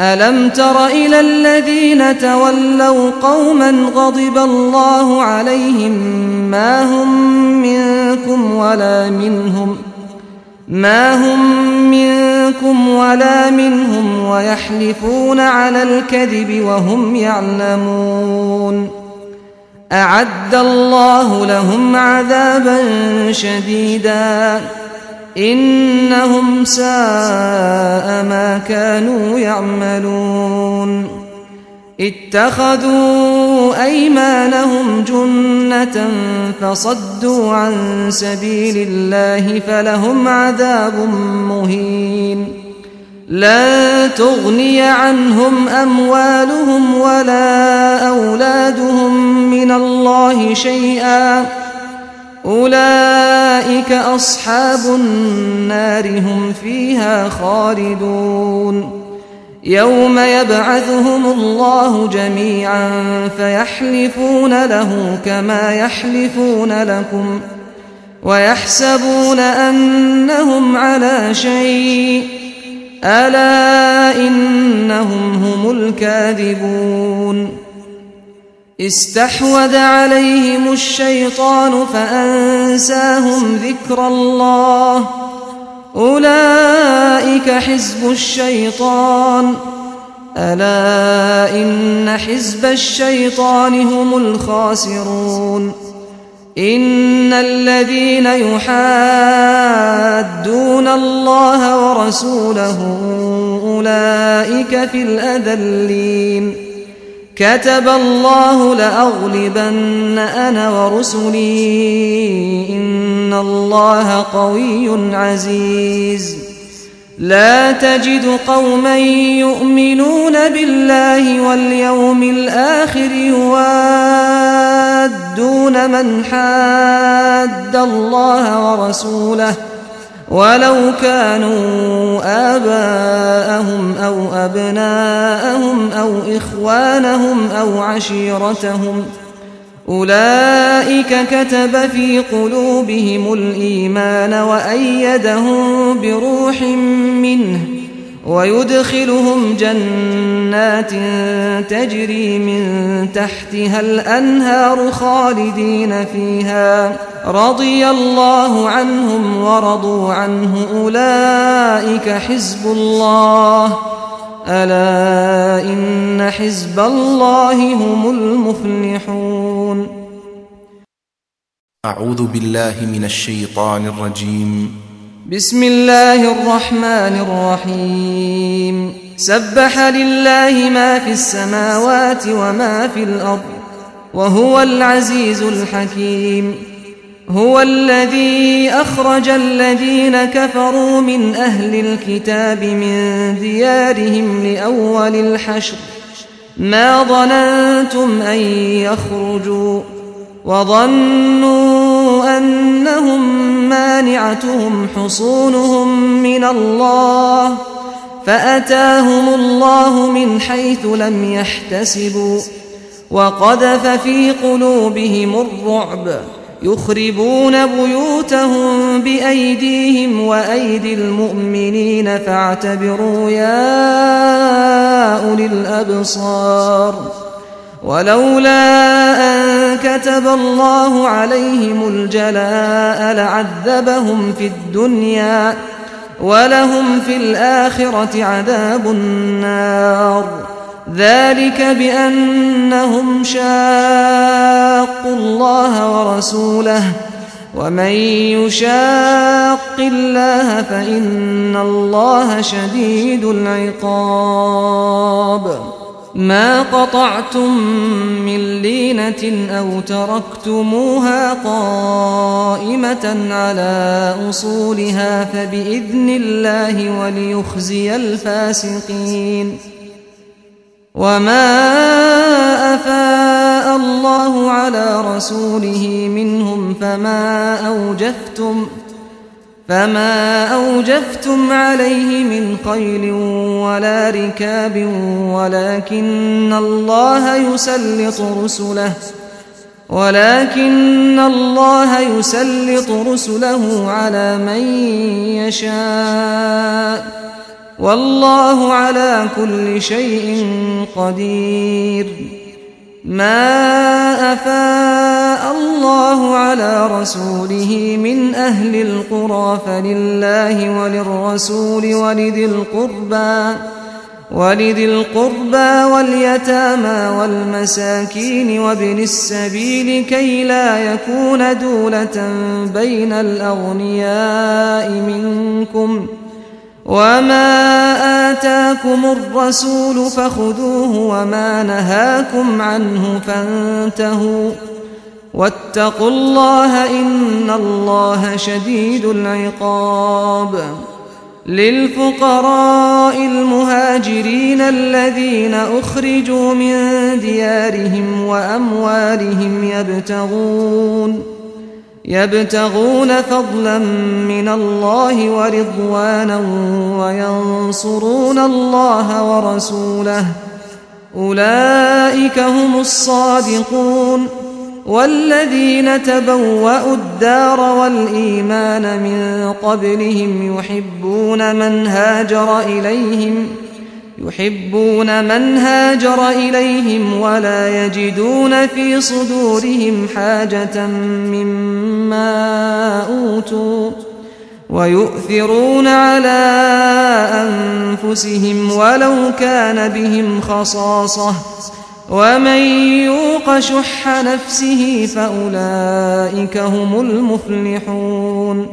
ألم تر إلى الذين تولوا قوما غضب الله عليهم ما هم منكم ولا منهم ويحلفون على الكذب وهم يعلمون أعد الله لهم عذابا شديدا إنهم ساء ما كانوا يعملون اتخذوا أيمانهم جنة فصدوا عن سبيل الله فلهم عذاب مهين لن تغني عنهم أموالهم ولا أولادهم من الله شيئا أولئك أصحاب النار هم فيها خالدون يوم يبعثهم الله جميعا فيحلفون له كما يحلفون لكم ويحسبون أنهم على شيء ألا إنهم هم الكاذبون استحوذ عليهم الشيطان فأنساهم ذكر الله أولئك حزب الشيطان ألا إن حزب الشيطان هم الخاسرون إن الذين يحادون الله ورسوله أولئك في الأذلين كتب الله لأغلبن أنا ورسلي إن الله قوي عزيز لا تجد قوما يؤمنون بالله واليوم الآخر يوادون من حاد الله ورسوله ولو كانوا آباءهم أو أبناءهم أو إخوانهم أو عشيرتهم أولئك كتب في قلوبهم الإيمان وأيدهم بروح منه ويدخلهم جنات تجري من تحتها الأنهار خالدين فيها رضي الله عنهم ورضوا عنه أولئك حزب الله ألا إن حزب الله هم المفلحون أعوذ بالله من الشيطان الرجيم بسم الله الرحمن الرحيم سبح لله ما في السماوات وما في الأرض وهو العزيز الحكيم هو الذي أخرج الذين كفروا من أهل الكتاب من ديارهم لأول الحشر ما ظننتم أن يخرجوا وظنوا أنهم مانعتهم حصونهم من الله فأتاهم الله من حيث لم يحتسبوا وقذف في قلوبهم الرعب يخربون بيوتهم بأيديهم وأيدي المؤمنين فاعتبروا يا أولي الأبصار ولولا أن كتب الله عليهم الجلاء لعذبهم في الدنيا ولهم في الآخرة عذاب النار ذلك بأنهم شاقوا الله ورسوله ومن يشاق الله فإن الله شديد العقاب ما قطعتم من لينة أو تركتموها قائمة على أصولها فبإذن الله وليخزي الفاسقين وما أفاء الله على رسوله منهم فما أوجفتم عليه من خيل ولا ركاب ولكن الله يسلط رسله على من يشاء والله على كل شيء قدير. ما أفاء الله على رسوله من أهل القرى فلله وللرسول ولذي القربى واليتامى والمساكين وابن السبيل كي لا يكون دولة بين الأغنياء منكم. وما آتاكم الرسول فخذوه وما نهاكم عنه فانتهوا واتقوا الله إن الله شديد العقاب. للفقراء المهاجرين الذين أخرجوا من ديارهم وأموالهم يبتغون فضلا من الله ورضوانا وينصرون الله ورسوله أولئك هم الصادقون. والذين تبوأوا الدار والإيمان من قبلهم يحبون من هاجر إليهم ولا يجدون في صدورهم حاجة مما أوتوا ويؤثرون على أنفسهم ولو كان بهم خصاصة ومن يوق شح نفسه فأولئك هم المفلحون.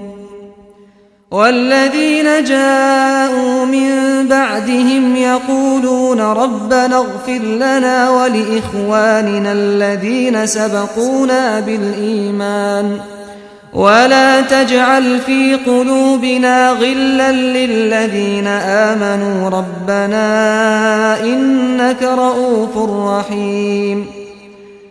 والذين جاءوا من بعدهم يقولون ربنا اغفر لنا ولإخواننا الذين سبقونا بالإيمان ولا تجعل في قلوبنا غلا للذين آمنوا ربنا إنك رؤوف رحيم.